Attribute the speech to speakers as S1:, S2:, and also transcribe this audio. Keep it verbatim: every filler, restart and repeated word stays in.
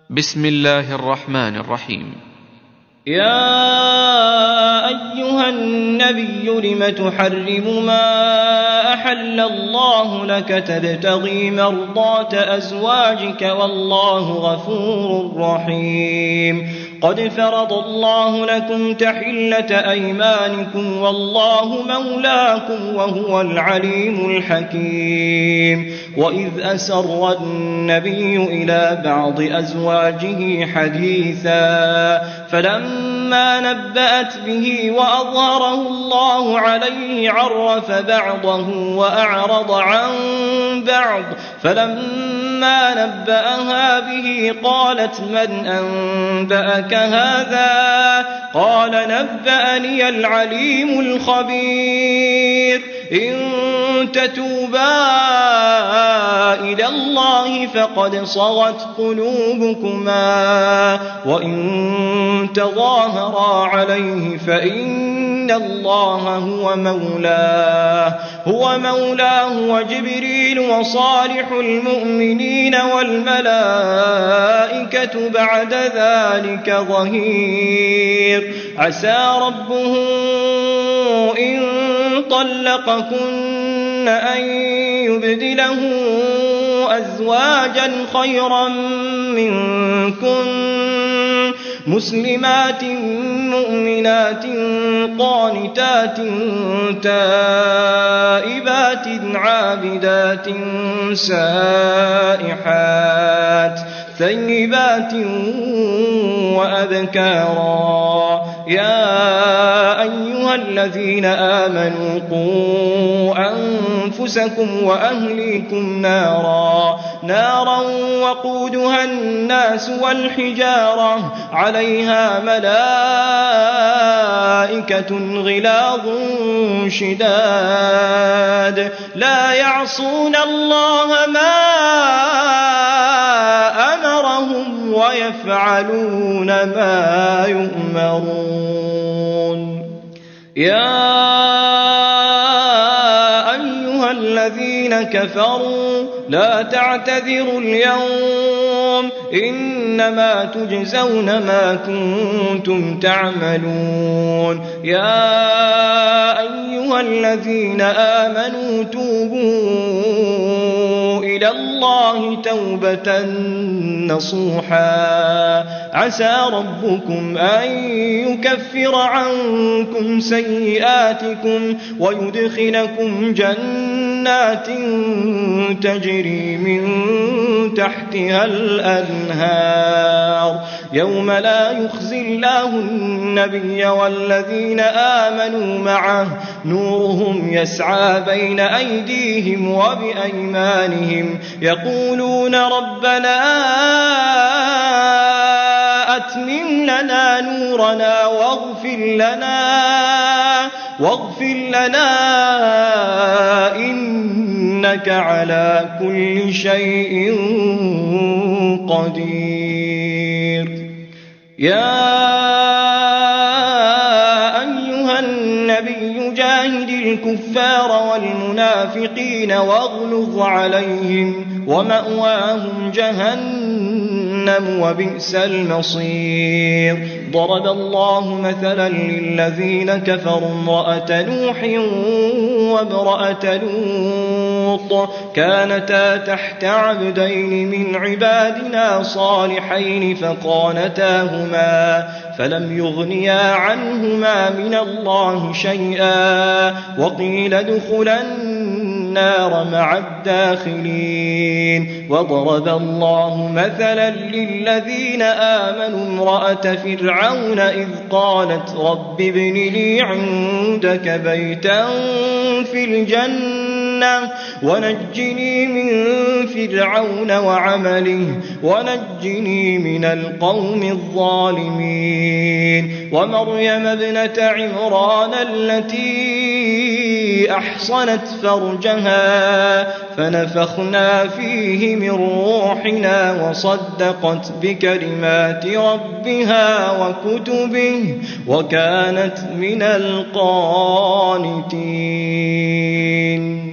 S1: بسم الله الرحمن الرحيم.
S2: يا أيها النبي لم تحرم ما أحل الله لك تبتغي مرضات أزواجك والله غفور رحيم. قد فرض الله لكم تحلة أيمانكم والله مولاكم وهو العليم الحكيم. وإذ أسر النبي إلى بعض أزواجه حديثا فلما نبأت به وأظهره الله عليه عرف بعضه وأعرض عن بعض فلما نبأها به قالت من أنبأك هذا؟ قال نبأني العليم الخبير. إن تتوبا إلى الله فقد صغت قلوبكما وإن تظاهرا عليه فإن الله هو مولاه هو مولاه وجبريل وصالح المؤمنين والملائكة بعد ذلك ظهير. عسى ربه إن طلقكن أن يبدله أزواجا خيرا منكن مسلمات مؤمنات قانتات تائبات عابدات سائحات ثيبات وأبكارا. يا أيها الذين آمنوا قوا أنفسكم وأهليكم نارا نارا وقودها الناس والحجارة عليها ملائكة غلاظ شداد لا يعصون الله ما أمرهم ويفعلون ما يؤمرون. يا أيها الذين كفروا لا تعتذروا اليوم إنما تجزون ما كنتم تعملون. يا أيها الذين آمنوا توبوا إلى الله توبة نصوحا عسى ربكم أن يكفر عنكم سيئاتكم ويدخلكم جنات تجري من تحتها الأنهار يوم لا يخزي الله النبي والذين آمنوا معه نورهم يسعى بين أيديهم وبأيمانهم يقولون ربنا أتمم لنا نورنا واغفر لنا واغفر لنا إنك على كل شيء قدير. يا أيها النبي جاهد الكفار والمنافقين واغلظ عليهم ومأواهم جهنم وبئس المصير. ضرب الله مثلا للذين كفروا امرأة نوح وامرأة لوط كانتا تحت عبدين من عبادنا صالحين فخانتاهما فلم يغنيا عنهما من الله شيئا وقيل ادخلا النار مع الداخلين. وضرب الله مثلا للذين آمنوا امرأة فرعون إذ قالت رب ابن لي عندك بيتا في الجنة ونجني من فرعون وعمله ونجني من القوم الظالمين. ومريم ابنة عمران التي أحصنت فرجها فنفخنا فيه من روحنا وصدقت بكلمات ربها وكتبه وكانت من القانتين.